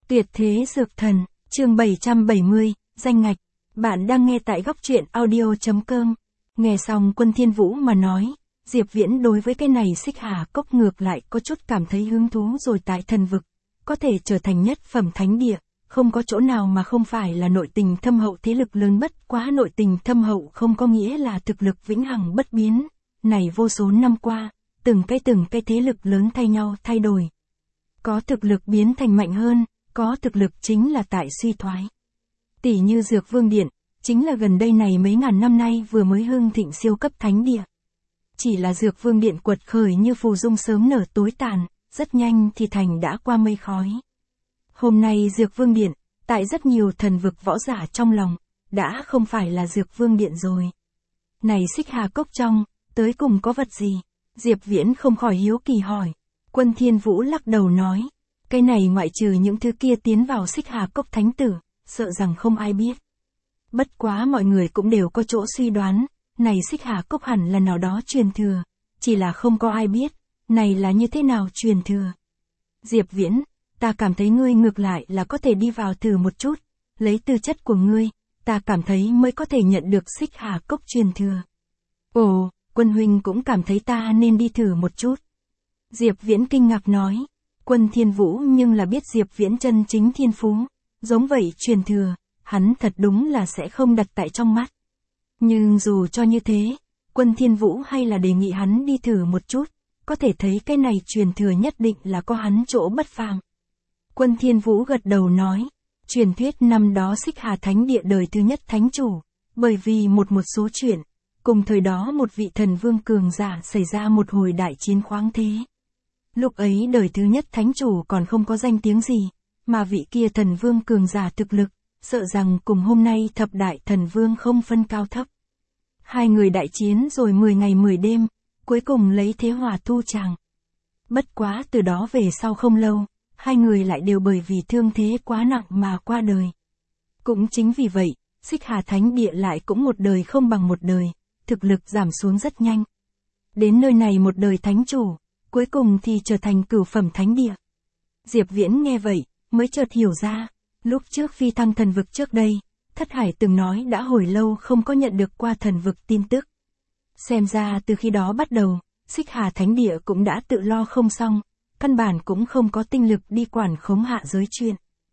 Tuyệt thế dược thần, chương 770, danh ngạch. Bạn đang nghe tại góc truyện audio.com. Nghe xong Quân Thiên Vũ mà nói, Diệp Viễn đối với cái này Xích Hà Cốc ngược lại có chút cảm thấy hứng thú rồi. Tại thần vực, có thể trở thành nhất phẩm thánh địa, không có chỗ nào mà không phải là nội tình thâm hậu. Thế lực lớn bất quá nội tình thâm hậu không có nghĩa là thực lực vĩnh hằng bất biến. Này vô số năm qua, từng cái thế lực lớn thay nhau thay đổi. Có thực lực biến thành mạnh hơn, có thực lực chính là tại suy thoái. Tỷ như Dược Vương Điện, chính là gần đây này mấy ngàn năm nay vừa mới hưng thịnh siêu cấp thánh địa. Chỉ là Dược Vương Điện quật khởi như phù dung sớm nở tối tàn, rất nhanh thì thành đã qua mây khói. Hôm nay Dược Vương Điện, tại rất nhiều thần vực võ giả trong lòng, đã không phải là Dược Vương Điện rồi. Này Xích Hà Cốc trong, tới cùng có vật gì? Diệp Viễn không khỏi hiếu kỳ hỏi. Quân Thiên Vũ lắc đầu nói, cái này ngoại trừ những thứ kia tiến vào Xích Hà Cốc thánh tử, sợ rằng không ai biết. Bất quá mọi người cũng đều có chỗ suy đoán, này Xích Hà Cốc hẳn là nào đó truyền thừa, chỉ là không có ai biết, này là như thế nào truyền thừa. Diệp Viễn, ta cảm thấy ngươi ngược lại là có thể đi vào thử một chút, lấy tư chất của ngươi, ta cảm thấy mới có thể nhận được Xích Hà Cốc truyền thừa. Ồ, Quân huynh cũng cảm thấy ta nên đi thử một chút. Diệp Viễn kinh ngạc nói, Quân Thiên Vũ nhưng là biết Diệp Viễn chân chính thiên phú, giống vậy truyền thừa, hắn thật đúng là sẽ không đặt tại trong mắt. Nhưng dù cho như thế, Quân Thiên Vũ hay là đề nghị hắn đi thử một chút, có thể thấy cái này truyền thừa nhất định là có hắn chỗ bất phàm. Quân Thiên Vũ gật đầu nói, truyền thuyết năm đó Xích Hà Thánh Địa đời thứ nhất thánh chủ, bởi vì một số chuyện, cùng thời đó một vị thần vương cường giả xảy ra một hồi đại chiến khoáng thế. Lúc ấy đời thứ nhất thánh chủ còn không có danh tiếng gì, mà vị kia thần vương cường giả thực lực, sợ rằng cùng hôm nay thập đại thần vương không phân cao thấp. Hai người đại chiến rồi 10 ngày 10 đêm, cuối cùng lấy thế hòa thu tràng. Bất quá từ đó về sau không lâu, hai người lại đều bởi vì thương thế quá nặng mà qua đời. Cũng chính vì vậy, Xích Hà Thánh Địa lại cũng một đời không bằng một đời, thực lực giảm xuống rất nhanh. Đến nơi này một đời thánh chủ, cuối cùng thì trở thành cửu phẩm thánh địa. Diệp Viễn nghe vậy, mới chợt hiểu ra, lúc trước phi thăng thần vực trước đây, Thất Hải từng nói đã hồi lâu không có nhận được qua thần vực tin tức. Xem ra từ khi đó bắt đầu, Xích Hà Thánh Địa cũng đã tự lo không xong, căn bản cũng không có tinh lực đi quản khống hạ giới chuyện.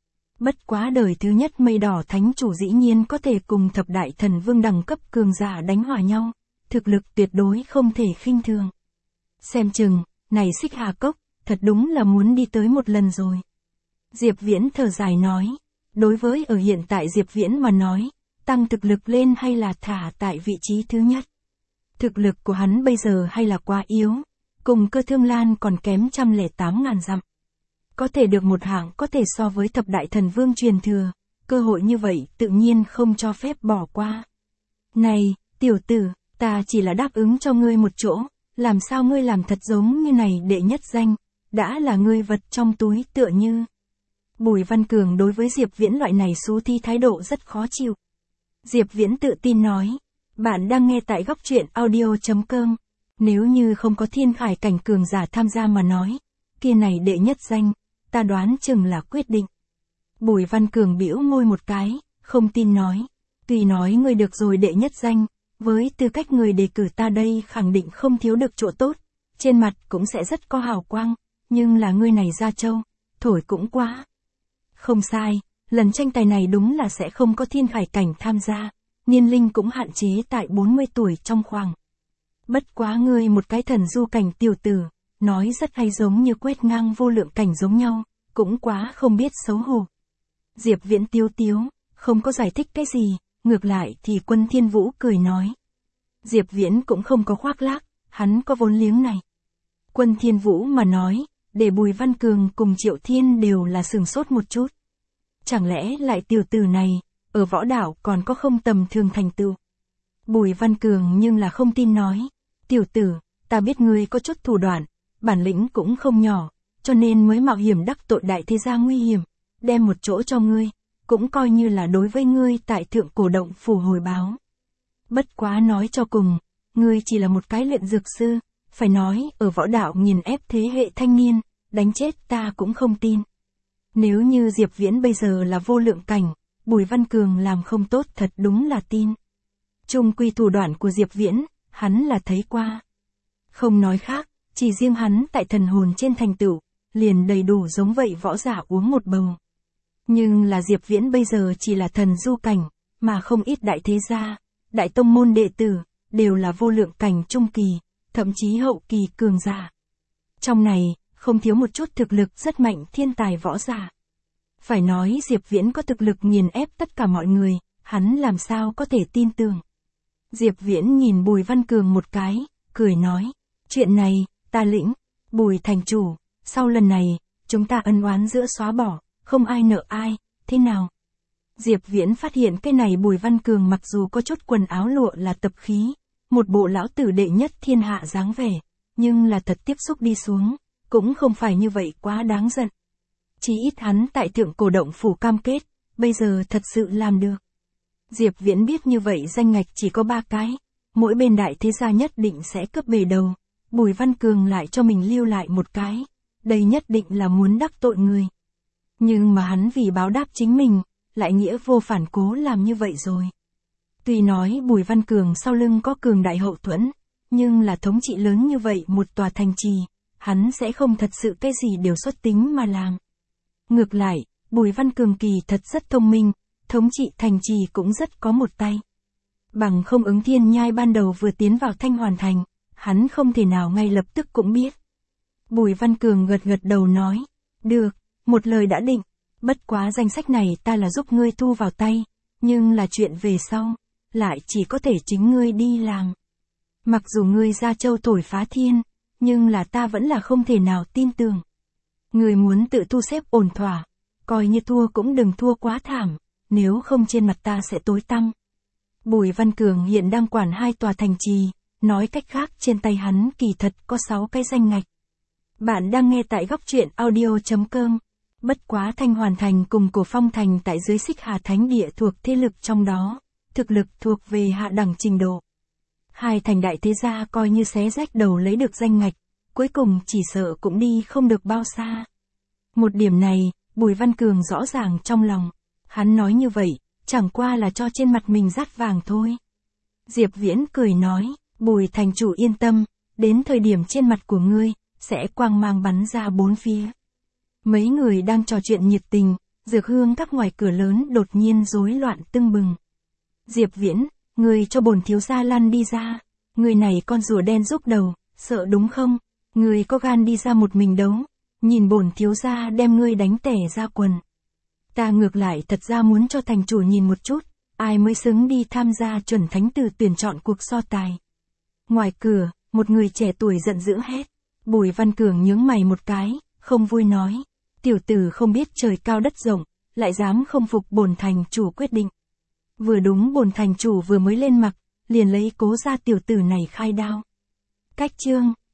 Bất quá đời thứ nhất Mây Đỏ Thánh Chủ dĩ nhiên có thể cùng thập đại thần vương đẳng cấp cường giả đánh hòa nhau, thực lực tuyệt đối không thể khinh thường. Xem chừng, này Xích Hà Cốc, thật đúng là muốn đi tới một lần rồi. Diệp Viễn thở dài nói, đối với ở hiện tại Diệp Viễn mà nói, tăng thực lực lên hay là thả tại vị trí thứ nhất. Thực lực của hắn bây giờ hay là quá yếu, cùng Cơ Thương Lan còn kém 108.000 dặm. Có thể được một hạng có thể so với thập đại thần vương truyền thừa, cơ hội như vậy tự nhiên không cho phép bỏ qua. Này, tiểu tử, ta chỉ là đáp ứng cho ngươi một chỗ, làm sao ngươi làm thật giống như này đệ nhất danh, đã là ngươi vật trong túi tựa như. Bùi Văn Cường đối với Diệp Viễn loại này xú thi thái độ rất khó chịu. Diệp Viễn tự tin nói, bạn đang nghe tại góc truyện audio.com, nếu như không có thiên khải cảnh cường giả tham gia mà nói, kia này đệ nhất danh, ta đoán chừng là quyết định. Bùi Văn Cường bĩu môi một cái, không tin nói, tuy nói ngươi được rồi đệ nhất danh, với tư cách người đề cử ta đây khẳng định không thiếu được chỗ tốt, trên mặt cũng sẽ rất có hào quang, nhưng là ngươi này ra châu, thổi cũng quá. Không sai, lần tranh tài này đúng là sẽ không có thiên khải cảnh tham gia, niên linh cũng hạn chế tại 40 tuổi trong khoảng. Bất quá ngươi một cái thần du cảnh tiểu tử, nói rất hay giống như quét ngang vô lượng cảnh giống nhau, cũng quá không biết xấu hổ. Diệp Viễn tiếu tiếu, không có giải thích cái gì, ngược lại thì Quân Thiên Vũ cười nói. Diệp Viễn cũng không có khoác lác, hắn có vốn liếng này. Quân Thiên Vũ mà nói, để Bùi Văn Cường cùng Triệu Thiên đều là sửng sốt một chút. Chẳng lẽ lại tiểu tử này, ở võ đạo còn có không tầm thường thành tựu. Bùi Văn Cường nhưng là không tin nói, tiểu tử, ta biết ngươi có chút thủ đoạn, bản lĩnh cũng không nhỏ, cho nên mới mạo hiểm đắc tội đại thế gia nguy hiểm, đem một chỗ cho ngươi, cũng coi như là đối với ngươi tại Thượng Cổ Động Phủ hồi báo. Bất quá nói cho cùng, ngươi chỉ là một cái luyện dược sư, phải nói ở võ đạo nghiền ép thế hệ thanh niên, đánh chết ta cũng không tin. Nếu như Diệp Viễn bây giờ là vô lượng cảnh, Bùi Văn Cường làm không tốt thật đúng là tin. Chung quy thủ đoạn của Diệp Viễn, hắn là thấy qua. Không nói khác, chỉ riêng hắn tại thần hồn trên thành tựu, liền đầy đủ giống vậy võ giả uống một bầu. Nhưng là Diệp Viễn bây giờ chỉ là thần du cảnh, mà không ít đại thế gia, đại tông môn đệ tử, đều là vô lượng cảnh trung kỳ, thậm chí hậu kỳ cường giả. Trong này, không thiếu một chút thực lực rất mạnh thiên tài võ giả. Phải nói Diệp Viễn có thực lực nghiền ép tất cả mọi người, hắn làm sao có thể tin tưởng. Diệp Viễn nhìn Bùi Văn Cường một cái, cười nói, chuyện này, ta lĩnh, Bùi thành chủ, sau lần này, chúng ta ân oán giữa xóa bỏ, không ai nợ ai, thế nào? Diệp Viễn phát hiện cái này Bùi Văn Cường mặc dù có chút quần áo lụa là tập khí, một bộ lão tử đệ nhất thiên hạ dáng vẻ, nhưng là thật tiếp xúc đi xuống, cũng không phải như vậy quá đáng giận. Chỉ ít hắn tại Thượng Cổ Động Phủ cam kết, bây giờ thật sự làm được. Diệp Viễn biết như vậy danh ngạch chỉ có 3 cái, mỗi bên đại thế gia nhất định sẽ cướp bề đầu, Bùi Văn Cường lại cho mình lưu lại một cái, đây nhất định là muốn đắc tội người. Nhưng mà hắn vì báo đáp chính mình, lại nghĩa vô phản cố làm như vậy rồi. Tuy nói Bùi Văn Cường sau lưng có cường đại hậu thuẫn, nhưng là thống trị lớn như vậy một tòa thành trì, hắn sẽ không thật sự cái gì đều xuất tính mà làm. Ngược lại, Bùi Văn Cường kỳ thật rất thông minh, thống trị thành trì cũng rất có một tay. Bằng không Ứng Thiên Nhai ban đầu vừa tiến vào Thanh Hoàn Thành, hắn không thể nào ngay lập tức cũng biết. Bùi Văn Cường gật gật đầu nói, được, một lời đã định, bất quá danh sách này ta là giúp ngươi thu vào tay, nhưng là chuyện về sau, lại chỉ có thể chính ngươi đi làm. Mặc dù ngươi ra châu thổi phá thiên, nhưng là ta vẫn là không thể nào tin tưởng. Ngươi muốn tự thu xếp ổn thỏa, coi như thua cũng đừng thua quá thảm, nếu không trên mặt ta sẽ tối tăm. Bùi Văn Cường hiện đang quản 2 tòa thành trì, nói cách khác trên tay hắn kỳ thật có 6 cái danh ngạch. Bạn đang nghe tại góc truyện audio.com. Bất quá Thanh Hoàn Thành cùng Cổ Phong Thành tại dưới Xích Hà Thánh Địa thuộc thế lực trong đó, thực lực thuộc về hạ đẳng trình độ. 2 thành đại thế gia coi như xé rách đầu lấy được danh ngạch, cuối cùng chỉ sợ cũng đi không được bao xa. Một điểm này, Bùi Văn Cường rõ ràng trong lòng, hắn nói như vậy, chẳng qua là cho trên mặt mình dát vàng thôi. Diệp Viễn cười nói, Bùi thành chủ yên tâm, đến thời điểm trên mặt của ngươi, sẽ quang mang bắn ra 4 phía. Mấy người đang trò chuyện nhiệt tình, dược hương các ngoài cửa lớn đột nhiên rối loạn tưng bừng. Diệp Viễn, ngươi cho bổn thiếu gia lăn đi ra, người này con rùa đen rúc đầu, sợ đúng không? Ngươi có gan đi ra một mình đấu, nhìn bổn thiếu gia đem ngươi đánh tẻ ra quần. Ta ngược lại thật ra muốn cho thành chủ nhìn một chút, ai mới xứng đi tham gia chuẩn thánh tử tuyển chọn cuộc so tài. Ngoài cửa, một người trẻ tuổi giận dữ hét. Bùi Văn Cường nhướng mày một cái, không vui nói, tiểu tử không biết trời cao đất rộng, lại dám không phục bổn thành chủ quyết định. Vừa đúng bổn thành chủ vừa mới lên mặc, liền lấy cố ra tiểu tử này khai đao. Cách chương